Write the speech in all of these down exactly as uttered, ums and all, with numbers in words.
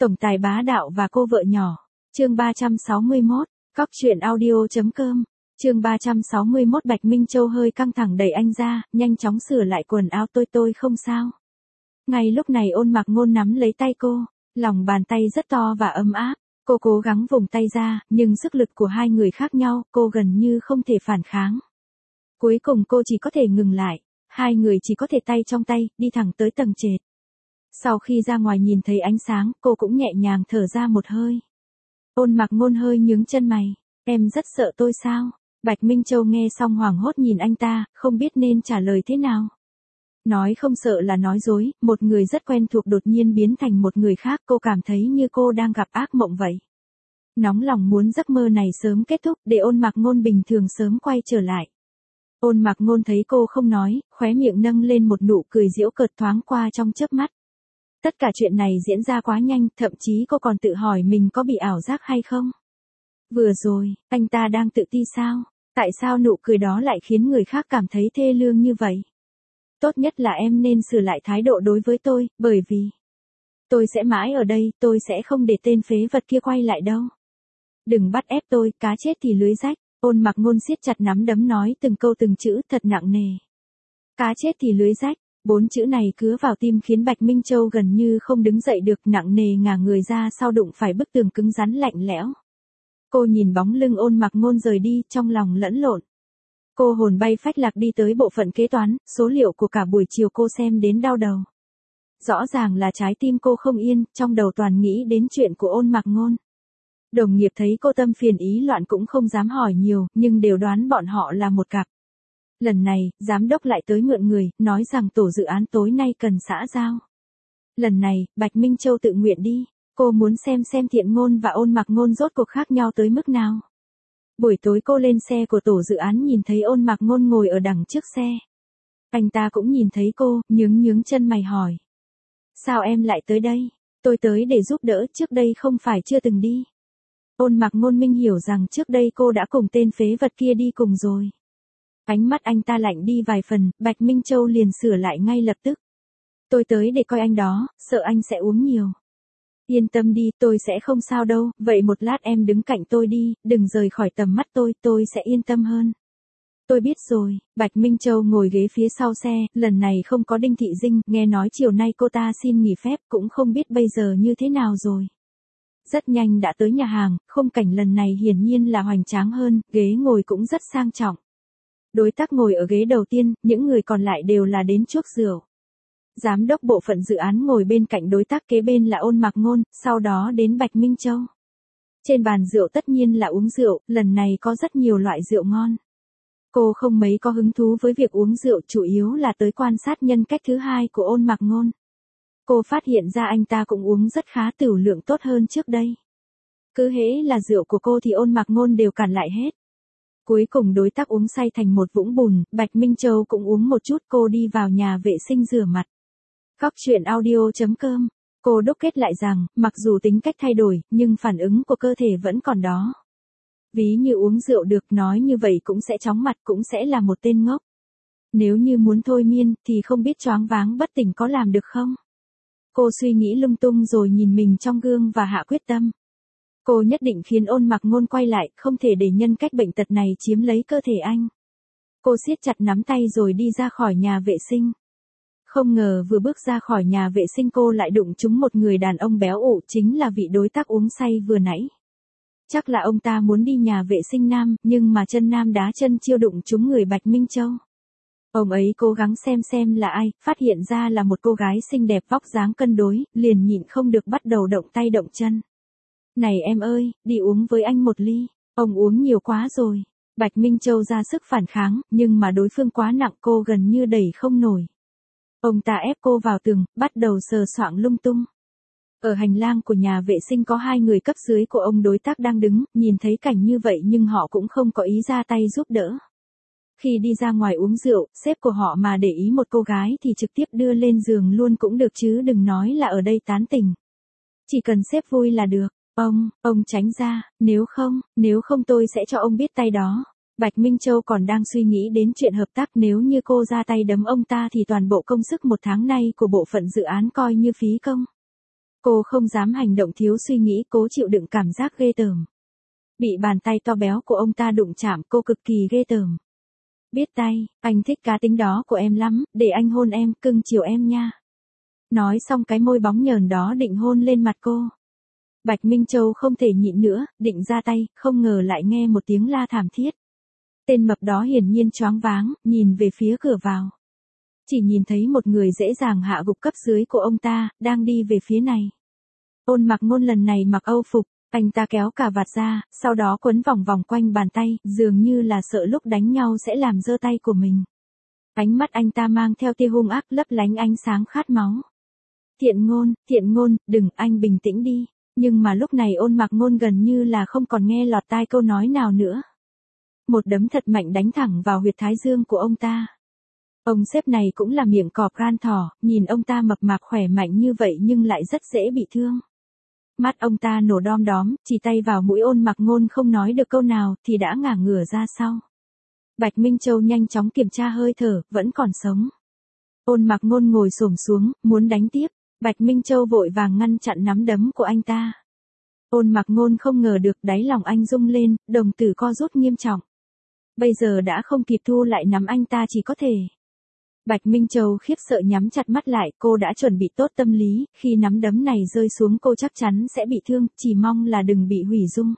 Tổng tài bá đạo và cô vợ nhỏ. Chương ba trăm sáu mươi mốt. Cóc truyện audio chấm com. Chương ba trăm sáu mươi mốt. Bạch Minh Châu hơi căng thẳng đẩy anh ra, nhanh chóng sửa lại quần áo. Tôi tôi không sao. Ngay lúc này Ôn Mặc Ngôn nắm lấy tay cô, lòng bàn tay rất to và ấm áp. Cô cố gắng vùng tay ra, nhưng sức lực của hai người khác nhau, cô gần như không thể phản kháng. Cuối cùng cô chỉ có thể ngừng lại, hai người chỉ có thể tay trong tay, đi thẳng tới tầng trệt. Sau khi ra ngoài nhìn thấy ánh sáng, cô cũng nhẹ nhàng thở ra một hơi. Ôn Mặc Ngôn hơi nhướng chân mày, em rất sợ tôi sao? Bạch Minh Châu nghe xong hoảng hốt nhìn anh ta, không biết nên trả lời thế nào. Nói không sợ là nói dối, một người rất quen thuộc đột nhiên biến thành một người khác, cô cảm thấy như cô đang gặp ác mộng vậy. Nóng lòng muốn giấc mơ này sớm kết thúc, để Ôn Mặc Ngôn bình thường sớm quay trở lại. Ôn Mặc Ngôn thấy cô không nói, khóe miệng nâng lên một nụ cười giễu cợt thoáng qua trong chớp mắt. Tất cả chuyện này diễn ra quá nhanh, thậm chí cô còn tự hỏi mình có bị ảo giác hay không. Vừa rồi, anh ta đang tự ti sao? Tại sao nụ cười đó lại khiến người khác cảm thấy thê lương như vậy? Tốt nhất là em nên sửa lại thái độ đối với tôi, bởi vì tôi sẽ mãi ở đây, tôi sẽ không để tên phế vật kia quay lại đâu. Đừng bắt ép tôi, cá chết thì lưới rách. Ôn Mặc Ngôn siết chặt nắm đấm nói từng câu từng chữ thật nặng nề. Cá chết thì lưới rách, bốn chữ này cứa vào tim khiến Bạch Minh Châu gần như không đứng dậy được, nặng nề ngả người ra sau đụng phải bức tường cứng rắn lạnh lẽo. Cô nhìn bóng lưng Ôn Mặc Ngôn rời đi, trong lòng lẫn lộn. Cô hồn bay phách lạc đi tới bộ phận kế toán, số liệu của cả buổi chiều cô xem đến đau đầu. Rõ ràng là trái tim cô không yên, trong đầu toàn nghĩ đến chuyện của Ôn Mặc Ngôn. Đồng nghiệp thấy cô tâm phiền ý loạn cũng không dám hỏi nhiều, nhưng đều đoán bọn họ là một cặp. Lần này, giám đốc lại tới mượn người, nói rằng tổ dự án tối nay cần xã giao. Lần này, Bạch Minh Châu tự nguyện đi, cô muốn xem xem Thiện Ngôn và Ôn Mặc Ngôn rốt cuộc khác nhau tới mức nào. Buổi tối cô lên xe của tổ dự án nhìn thấy Ôn Mặc Ngôn ngồi ở đằng trước xe. Anh ta cũng nhìn thấy cô, nhướng nhướng chân mày hỏi. Sao em lại tới đây? Tôi tới để giúp đỡ, trước đây không phải chưa từng đi. Ôn Mặc Ngôn minh hiểu rằng trước đây cô đã cùng tên phế vật kia đi cùng rồi. Ánh mắt anh ta lạnh đi vài phần, Bạch Minh Châu liền sửa lại ngay lập tức. Tôi tới để coi anh đó, sợ anh sẽ uống nhiều. Yên tâm đi, tôi sẽ không sao đâu, vậy một lát em đứng cạnh tôi đi, đừng rời khỏi tầm mắt tôi, tôi sẽ yên tâm hơn. Tôi biết rồi. Bạch Minh Châu ngồi ghế phía sau xe, lần này không có Đinh Thị Dinh, nghe nói chiều nay cô ta xin nghỉ phép, cũng không biết bây giờ như thế nào rồi. Rất nhanh đã tới nhà hàng, khung cảnh lần này hiển nhiên là hoành tráng hơn, ghế ngồi cũng rất sang trọng. Đối tác ngồi ở ghế đầu tiên, những người còn lại đều là đến chuốc rượu. Giám đốc bộ phận dự án ngồi bên cạnh đối tác kế bên là Ôn Mặc Ngôn, sau đó đến Bạch Minh Châu. Trên bàn rượu tất nhiên là uống rượu, lần này có rất nhiều loại rượu ngon. Cô không mấy có hứng thú với việc uống rượu, chủ yếu là tới quan sát nhân cách thứ hai của Ôn Mặc Ngôn. Cô phát hiện ra anh ta cũng uống rất khá, tửu lượng tốt hơn trước đây. Cứ hễ là rượu của cô thì Ôn Mặc Ngôn đều cản lại hết. Cuối cùng đối tác uống say thành một vũng bùn, Bạch Minh Châu cũng uống một chút, cô đi vào nhà vệ sinh rửa mặt. Cóc truyện audio chấm com. Cô đúc kết lại rằng, mặc dù tính cách thay đổi, nhưng phản ứng của cơ thể vẫn còn đó. Ví như uống rượu được, nói như vậy cũng sẽ chóng mặt, cũng sẽ là một tên ngốc. Nếu như muốn thôi miên, thì không biết choáng váng bất tỉnh có làm được không? Cô suy nghĩ lung tung rồi nhìn mình trong gương và hạ quyết tâm. Cô nhất định khiến Ôn Mặc Ngôn quay lại, không thể để nhân cách bệnh tật này chiếm lấy cơ thể anh. Cô siết chặt nắm tay rồi đi ra khỏi nhà vệ sinh. Không ngờ vừa bước ra khỏi nhà vệ sinh cô lại đụng trúng một người đàn ông béo ụ, chính là vị đối tác uống say vừa nãy. Chắc là ông ta muốn đi nhà vệ sinh nam, nhưng mà chân nam đá chân chiêu đụng trúng người Bạch Minh Châu. Ông ấy cố gắng xem xem là ai, phát hiện ra là một cô gái xinh đẹp vóc dáng cân đối, liền nhịn không được bắt đầu động tay động chân. Này em ơi, đi uống với anh một ly, ông uống nhiều quá rồi. Bạch Minh Châu ra sức phản kháng, nhưng mà đối phương quá nặng, cô gần như đẩy không nổi. Ông ta ép cô vào tường, bắt đầu sờ soạng lung tung. Ở hành lang của nhà vệ sinh có hai người cấp dưới của ông đối tác đang đứng, nhìn thấy cảnh như vậy nhưng họ cũng không có ý ra tay giúp đỡ. Khi đi ra ngoài uống rượu, sếp của họ mà để ý một cô gái thì trực tiếp đưa lên giường luôn cũng được chứ đừng nói là ở đây tán tỉnh. Chỉ cần sếp vui là được. Ông, ông tránh ra, nếu không, nếu không tôi sẽ cho ông biết tay đó. Bạch Minh Châu còn đang suy nghĩ đến chuyện hợp tác, nếu như cô ra tay đấm ông ta thì toàn bộ công sức một tháng nay của bộ phận dự án coi như phí công. Cô không dám hành động thiếu suy nghĩ, cố chịu đựng cảm giác ghê tởm. Bị bàn tay to béo của ông ta đụng chạm, cô cực kỳ ghê tởm. Biết tay, anh thích cá tính đó của em lắm, để anh hôn em, cưng chiều em nha. Nói xong cái môi bóng nhờn đó định hôn lên mặt cô. Bạch Minh Châu không thể nhịn nữa, định ra tay, không ngờ lại nghe một tiếng la thảm thiết. Tên mập đó hiển nhiên choáng váng, nhìn về phía cửa vào. Chỉ nhìn thấy một người dễ dàng hạ gục cấp dưới của ông ta, đang đi về phía này. Ôn Mặc Ngôn lần này mặc âu phục, anh ta kéo cà vạt ra, sau đó quấn vòng vòng quanh bàn tay, dường như là sợ lúc đánh nhau sẽ làm giơ tay của mình. Ánh mắt anh ta mang theo tia hung ác lấp lánh ánh sáng khát máu. Thiện Ngôn, Thiện Ngôn, đừng, anh bình tĩnh đi. Nhưng mà lúc này Ôn Mặc Ngôn gần như là không còn nghe lọt tai câu nói nào nữa. Một đấm thật mạnh đánh thẳng vào huyệt thái dương của ông ta. Ông sếp này cũng là miệng cọp gan thỏ, nhìn ông ta mập mạp khỏe mạnh như vậy nhưng lại rất dễ bị thương. Mắt ông ta nổ đom đóm, chỉ tay vào mũi Ôn Mặc Ngôn không nói được câu nào thì đã ngả ngửa ra sau. Bạch Minh Châu nhanh chóng kiểm tra hơi thở, vẫn còn sống. Ôn Mặc Ngôn ngồi xổm xuống, muốn đánh tiếp. Bạch Minh Châu vội vàng ngăn chặn nắm đấm của anh ta. Ôn Mặc Ngôn không ngờ được, đáy lòng anh rung lên, đồng tử co rút nghiêm trọng. Bây giờ đã không kịp thu lại nắm anh ta, chỉ có thể. Bạch Minh Châu khiếp sợ nhắm chặt mắt lại, cô đã chuẩn bị tốt tâm lý, khi nắm đấm này rơi xuống cô chắc chắn sẽ bị thương, chỉ mong là đừng bị hủy dung.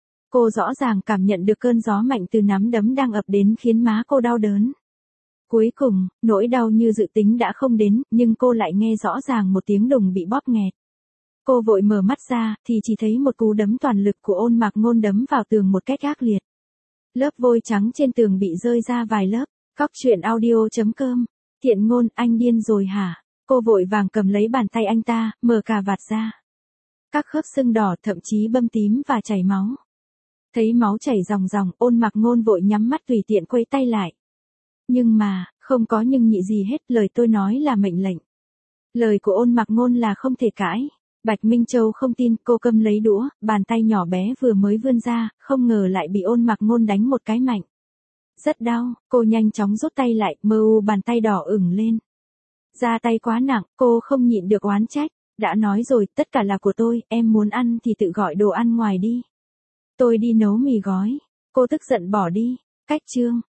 Cô rõ ràng cảm nhận được cơn gió mạnh từ nắm đấm đang ập đến khiến má cô đau đớn. Cuối cùng, nỗi đau như dự tính đã không đến, nhưng cô lại nghe rõ ràng một tiếng đùng bị bóp nghẹt. Cô vội mở mắt ra, thì chỉ thấy một cú đấm toàn lực của Ôn Mặc Ngôn đấm vào tường một cách ác liệt. Lớp vôi trắng trên tường bị rơi ra vài lớp. Cóc truyện audio chấm com. Thiện Ngôn, anh điên rồi hả? Cô vội vàng cầm lấy bàn tay anh ta, mở cà vạt ra. Các khớp sưng đỏ, thậm chí bâm tím và chảy máu. Thấy máu chảy ròng ròng, Ôn Mặc Ngôn vội nhắm mắt tùy tiện quay tay lại. Nhưng mà, không có nhưng nhị gì hết, lời tôi nói là mệnh lệnh. Lời của Ôn Mặc Ngôn là không thể cãi. Bạch Minh Châu không tin, cô cầm lấy đũa, bàn tay nhỏ bé vừa mới vươn ra, không ngờ lại bị Ôn Mặc Ngôn đánh một cái mạnh. Rất đau, cô nhanh chóng rút tay lại, mờ u bàn tay đỏ ửng lên. Ra tay quá nặng, cô không nhịn được oán trách. Đã nói rồi, tất cả là của tôi, em muốn ăn thì tự gọi đồ ăn ngoài đi. Tôi đi nấu mì gói. Cô tức giận bỏ đi. Cách chương.